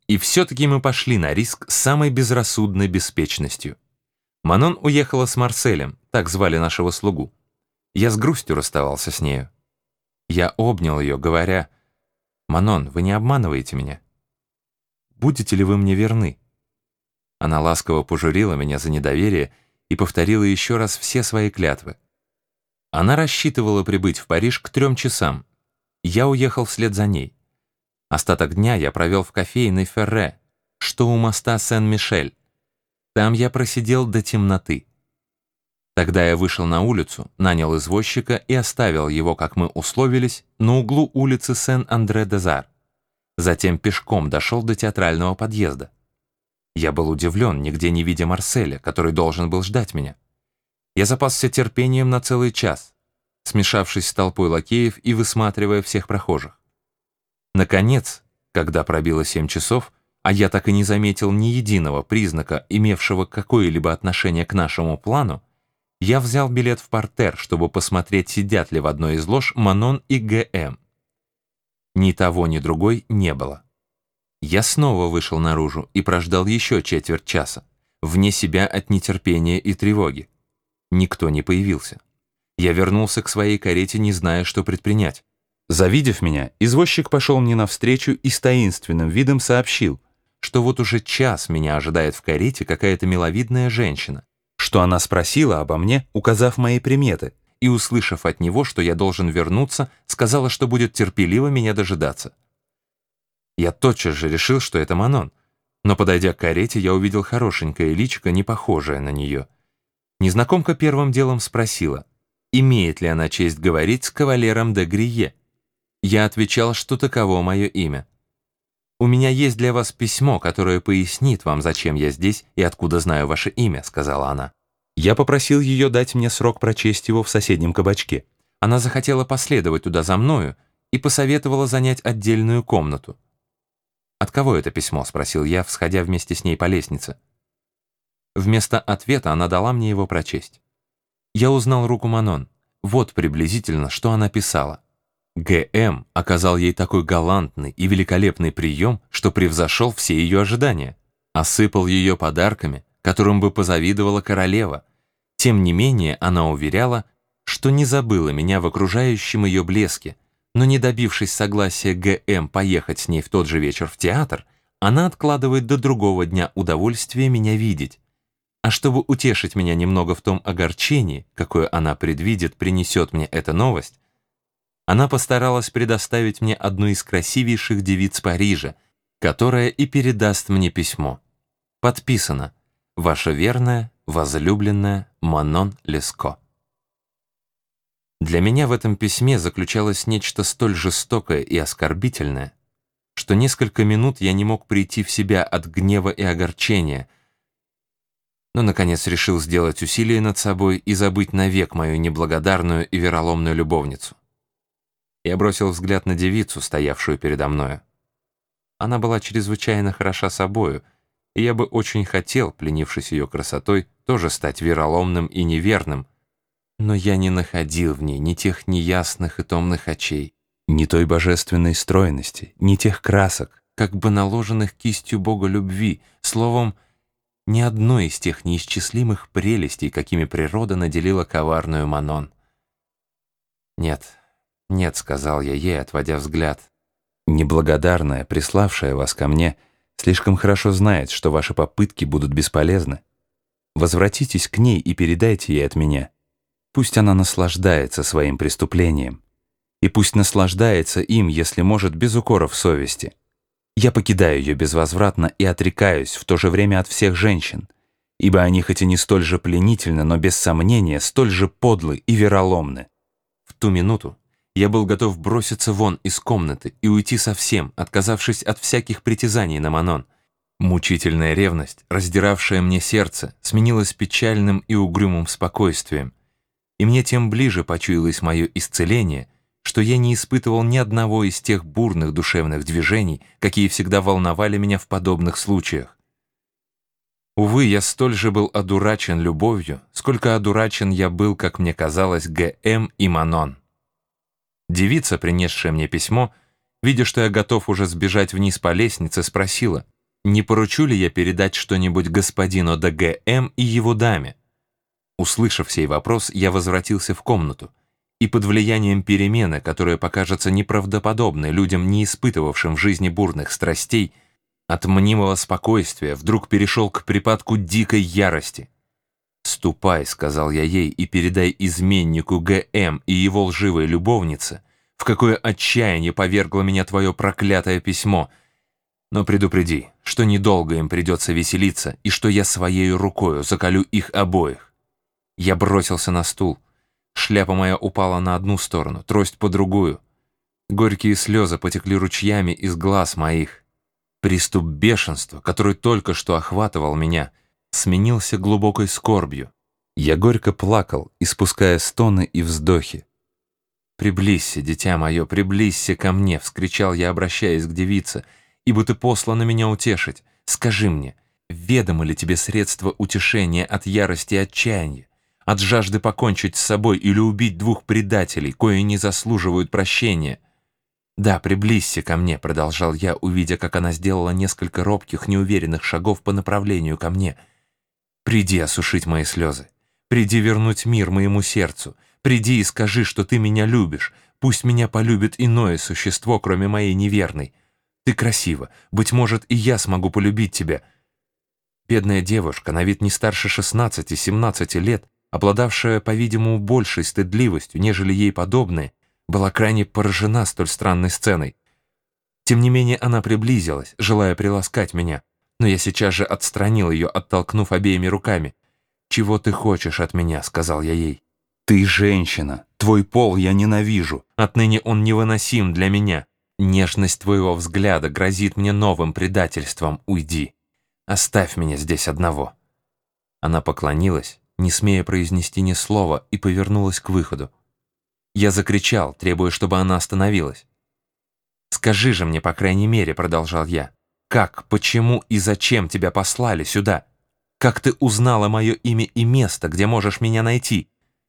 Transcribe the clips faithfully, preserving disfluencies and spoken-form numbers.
И все-таки мы пошли на риск с самой безрассудной беспечностью. Манон уехала с Марселем, так звали нашего слугу. Я с грустью расставался с нею. Я обнял ее, говоря: «Манон, вы не обманываете меня? Будете ли вы мне верны?» Она ласково пожурила меня за недоверие и повторила еще раз все свои клятвы. Она рассчитывала прибыть в Париж к трем часам. Я уехал вслед за ней. Остаток дня я провел в кофейной Ферре, что у моста Сен-Мишель. Там я просидел до темноты. Тогда я вышел на улицу, нанял извозчика и оставил его, как мы условились, на углу улицы Сен-Андре-де-Зар. Затем пешком дошел до театрального подъезда. Я был удивлен, нигде не видя Марселя, который должен был ждать меня. Я запасся терпением на целый час, смешавшись с толпой лакеев и высматривая всех прохожих. Наконец, когда пробило семь часов, а я так и не заметил ни единого признака, имевшего какое-либо отношение к нашему плану, я взял билет в партер, чтобы посмотреть, сидят ли в одной из лож Манон и ГМ. Ни того, ни другой не было. Я снова вышел наружу и прождал еще четверть часа, вне себя от нетерпения и тревоги. Никто не появился. Я вернулся к своей карете, не зная, что предпринять. Завидев меня, извозчик пошел мне навстречу и с таинственным видом сообщил, что вот уже час меня ожидает в карете какая-то миловидная женщина, что она спросила обо мне, указав мои приметы, и, услышав от него, что я должен вернуться, сказала, что будет терпеливо меня дожидаться. Я тотчас же решил, что это Манон, но, подойдя к карете, я увидел хорошенькое личико, не похожее на нее. Незнакомка первым делом спросила, имеет ли она честь говорить с кавалером де Грие. Я отвечал, что таково мое имя. «У меня есть для вас письмо, которое пояснит вам, зачем я здесь и откуда знаю ваше имя», — сказала она. Я попросил ее дать мне срок прочесть его в соседнем кабачке. Она захотела последовать туда за мною и посоветовала занять отдельную комнату. «От кого это письмо?» — спросил я, всходя вместе с ней по лестнице. Вместо ответа она дала мне его прочесть. Я узнал руку Манон. Вот приблизительно, что она писала. ГМ оказал ей такой галантный и великолепный прием, что превзошел все ее ожидания. Осыпал ее подарками, которым бы позавидовала королева. Тем не менее, она уверяла, что не забыла меня в окружающем ее блеске, но не добившись согласия ГМ поехать с ней в тот же вечер в театр, она откладывает до другого дня удовольствие меня видеть. А чтобы утешить меня немного в том огорчении, какое она предвидит, принесет мне эта новость, она постаралась предоставить мне одну из красивейших девиц Парижа, которая и передаст мне письмо. Подписано: «Ваша верная, возлюбленная Манон Леско». Для меня в этом письме заключалось нечто столь жестокое и оскорбительное, что несколько минут я не мог прийти в себя от гнева и огорчения, но, наконец, решил сделать усилие над собой и забыть навек мою неблагодарную и вероломную любовницу. Я бросил взгляд на девицу, стоявшую передо мною. Она была чрезвычайно хороша собою, и я бы очень хотел, пленившись ее красотой, тоже стать вероломным и неверным, но я не находил в ней ни тех неясных и томных очей, ни той божественной стройности, ни тех красок, как бы наложенных кистью Бога любви, словом, ни одной из тех неисчислимых прелестей, какими природа наделила коварную Манон. «Нет, нет», — сказал я ей, отводя взгляд. «Неблагодарная, приславшая вас ко мне, слишком хорошо знает, что ваши попытки будут бесполезны. Возвратитесь к ней и передайте ей от меня. Пусть она наслаждается своим преступлением. И пусть наслаждается им, если может, без укоров совести. Я покидаю ее безвозвратно и отрекаюсь в то же время от всех женщин, ибо они хоть и не столь же пленительны, но без сомнения столь же подлы и вероломны». В ту минуту я был готов броситься вон из комнаты и уйти совсем, отказавшись от всяких притязаний на Манон. Мучительная ревность, раздиравшая мне сердце, сменилась печальным и угрюмым спокойствием, и мне тем ближе почуялось мое исцеление, что я не испытывал ни одного из тех бурных душевных движений, какие всегда волновали меня в подобных случаях. Увы, я столь же был одурачен любовью, сколько одурачен я был, как мне казалось, ГМ и Манон. Девица, принесшая мне письмо, видя, что я готов уже сбежать вниз по лестнице, спросила, Не поручу ли я передать что-нибудь господину де Г М и его даме? Услышав сей вопрос, я возвратился в комнату, и под влиянием перемены, которая покажется неправдоподобной людям, не испытывавшим в жизни бурных страстей, от мнимого спокойствия вдруг перешел к припадку дикой ярости. «Ступай», — сказал я ей, — «и передай изменнику Г М и его лживой любовнице, в какое отчаяние повергло меня твое проклятое письмо, но предупреди, что недолго им придется веселиться и что я своей рукою заколю их обоих». Я бросился на стул. Шляпа моя упала на одну сторону, трость по другую. Горькие слезы потекли ручьями из глаз моих. Приступ бешенства, который только что охватывал меня, сменился глубокой скорбью. Я горько плакал, испуская стоны и вздохи. «Приблизься, дитя мое, приблизься ко мне!» — вскричал я, обращаясь к девице. «Ибо ты послана меня утешить. Скажи мне, ведомо ли тебе средство утешения от ярости и отчаяния, от жажды покончить с собой или убить двух предателей, кои не заслуживают прощения?» «Да, приблизься ко мне», — продолжал я, увидя, как она сделала несколько робких, неуверенных шагов по направлению ко мне. «Приди осушить мои слезы. Приди вернуть мир моему сердцу. Приди и скажи, что ты меня любишь. Пусть меня полюбит иное существо, кроме моей неверной. Ты красива. Быть может, и я смогу полюбить тебя». Бедная девушка, на вид не старше шестнадцати-семнадцати лет, обладавшая, по-видимому, большей стыдливостью, нежели ей подобные, была крайне поражена столь странной сценой. Тем не менее она приблизилась, желая приласкать меня, но я сейчас же отстранил ее, оттолкнув обеими руками. «Чего ты хочешь от меня?» — сказал я ей. «Ты женщина, твой пол я ненавижу, отныне он невыносим для меня. Нежность твоего взгляда грозит мне новым предательством. Уйди, оставь меня здесь одного». Она поклонилась, не смея произнести ни слова, и повернулась к выходу. Я закричал, требуя, чтобы она остановилась. «Скажи же мне, по крайней мере», — продолжал я, «как, почему и зачем тебя послали сюда? Как ты узнала мое имя и место, где можешь меня найти?»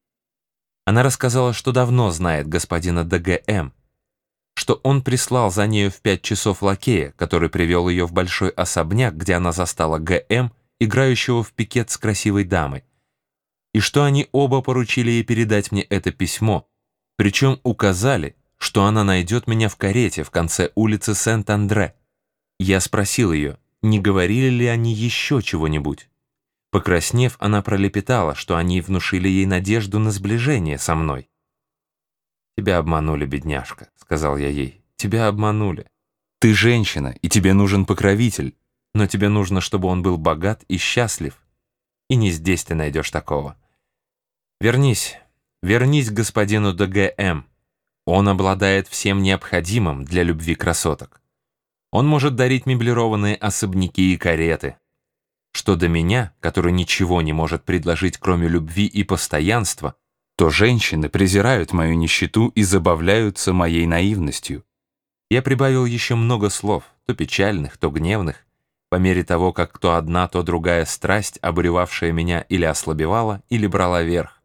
Она рассказала, что давно знает господина де Г М, что он прислал за нею в пять часов лакея, который привел ее в большой особняк, где она застала Г М, играющего в пикет с красивой дамой, и что они оба поручили ей передать мне это письмо, причем указали, что она найдет меня в карете в конце улицы Сент-Андре. Я спросил ее, не говорили ли они еще чего-нибудь. Покраснев, она пролепетала, что они внушили ей надежду на сближение со мной. «Тебя обманули, бедняжка», — сказал я ей, — «тебя обманули. Ты женщина, и тебе нужен покровитель, но тебе нужно, чтобы он был богат и счастлив, и не здесь ты найдешь такого. Вернись, вернись к господину де Г М. Он обладает всем необходимым для любви красоток. Он может дарить меблированные особняки и кареты. Что до меня, который ничего не может предложить, кроме любви и постоянства, то женщины презирают мою нищету и забавляются моей наивностью». Я прибавил еще много слов, то печальных, то гневных, по мере того, как то одна, то другая страсть, обуревавшая меня, или ослабевала, или брала верх.